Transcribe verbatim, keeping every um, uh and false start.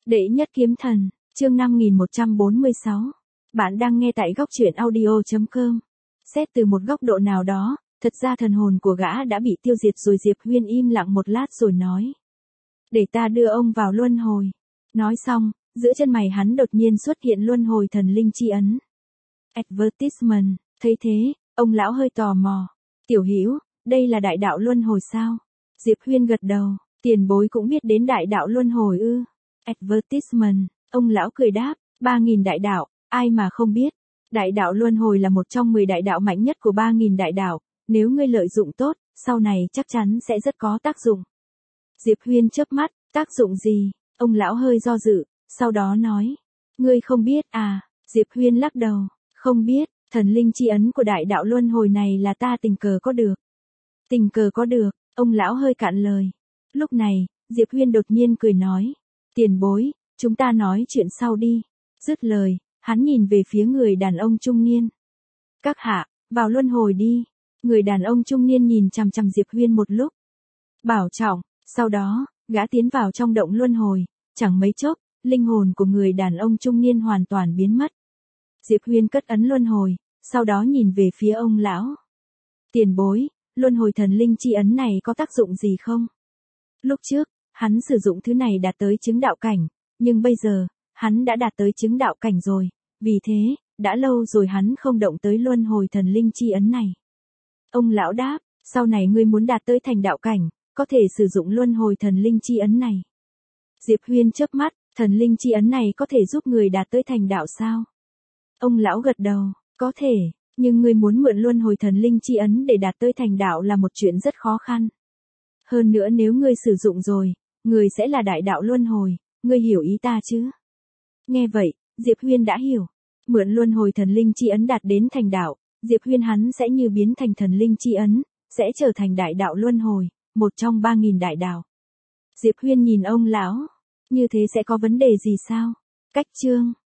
Đệ nhất kiếm thần, chương năm nghìn một trăm bốn mươi sáu. Bạn đang nghe tại góc truyện audio chấm com. Xét từ một góc độ nào đó, thật ra thần hồn của gã đã bị tiêu diệt rồi. Diệp Huyên im lặng một lát rồi nói. Để ta đưa ông vào luân hồi. Nói xong, giữa chân mày hắn đột nhiên xuất hiện luân hồi thần linh chi ấn. Advertisement, thấy thế, ông lão hơi tò mò. Tiểu Hữu, đây là đại đạo luân hồi sao? Diệp Huyên gật đầu, tiền bối cũng biết đến đại đạo luân hồi ư? Advertisement, ông lão cười đáp, ba nghìn đại đạo, ai mà không biết. Đại đạo luân hồi là một trong mười đại đạo mạnh nhất của ba nghìn đại đạo, nếu ngươi lợi dụng tốt, sau này chắc chắn sẽ rất có tác dụng. Diệp Huyên chớp mắt, tác dụng gì? Ông lão hơi do dự, sau đó nói, ngươi không biết à? Diệp Huyên lắc đầu, không biết, thần linh chi ấn của đại đạo luân hồi này là ta tình cờ có được. Tình cờ có được, ông lão hơi cạn lời. Lúc này, Diệp Huyên đột nhiên cười nói, tiền bối, chúng ta nói chuyện sau đi. Dứt lời, hắn nhìn về phía người đàn ông trung niên. Các hạ, vào luân hồi đi. Người đàn ông trung niên nhìn chằm chằm Diệp Huyên một lúc. Bảo trọng, sau đó, gã tiến vào trong động luân hồi, chẳng mấy chốc, linh hồn của người đàn ông trung niên hoàn toàn biến mất. Diệp Huyên cất ấn luân hồi, sau đó nhìn về phía ông lão. Tiền bối, luân hồi thần linh chi ấn này có tác dụng gì không? Lúc trước, hắn sử dụng thứ này đạt tới chứng đạo cảnh, nhưng bây giờ, hắn đã đạt tới chứng đạo cảnh rồi, vì thế, đã lâu rồi hắn không động tới luân hồi thần linh chi ấn này. Ông lão đáp, sau này ngươi muốn đạt tới thành đạo cảnh, có thể sử dụng luân hồi thần linh chi ấn này. Diệp Huyên chớp mắt, thần linh chi ấn này có thể giúp người đạt tới thành đạo sao? Ông lão gật đầu, có thể, nhưng ngươi muốn mượn luân hồi thần linh chi ấn để đạt tới thành đạo là một chuyện rất khó khăn. Hơn nữa nếu ngươi sử dụng rồi, ngươi sẽ là đại đạo luân hồi, ngươi hiểu ý ta chứ? Nghe vậy, Diệp Huyên đã hiểu. Mượn luân hồi thần linh chi ấn đạt đến thành đạo, Diệp Huyên hắn sẽ như biến thành thần linh chi ấn, sẽ trở thành đại đạo luân hồi, một trong ba nghìn đại đạo. Diệp Huyên nhìn ông lão, như thế sẽ có vấn đề gì sao? Cách chương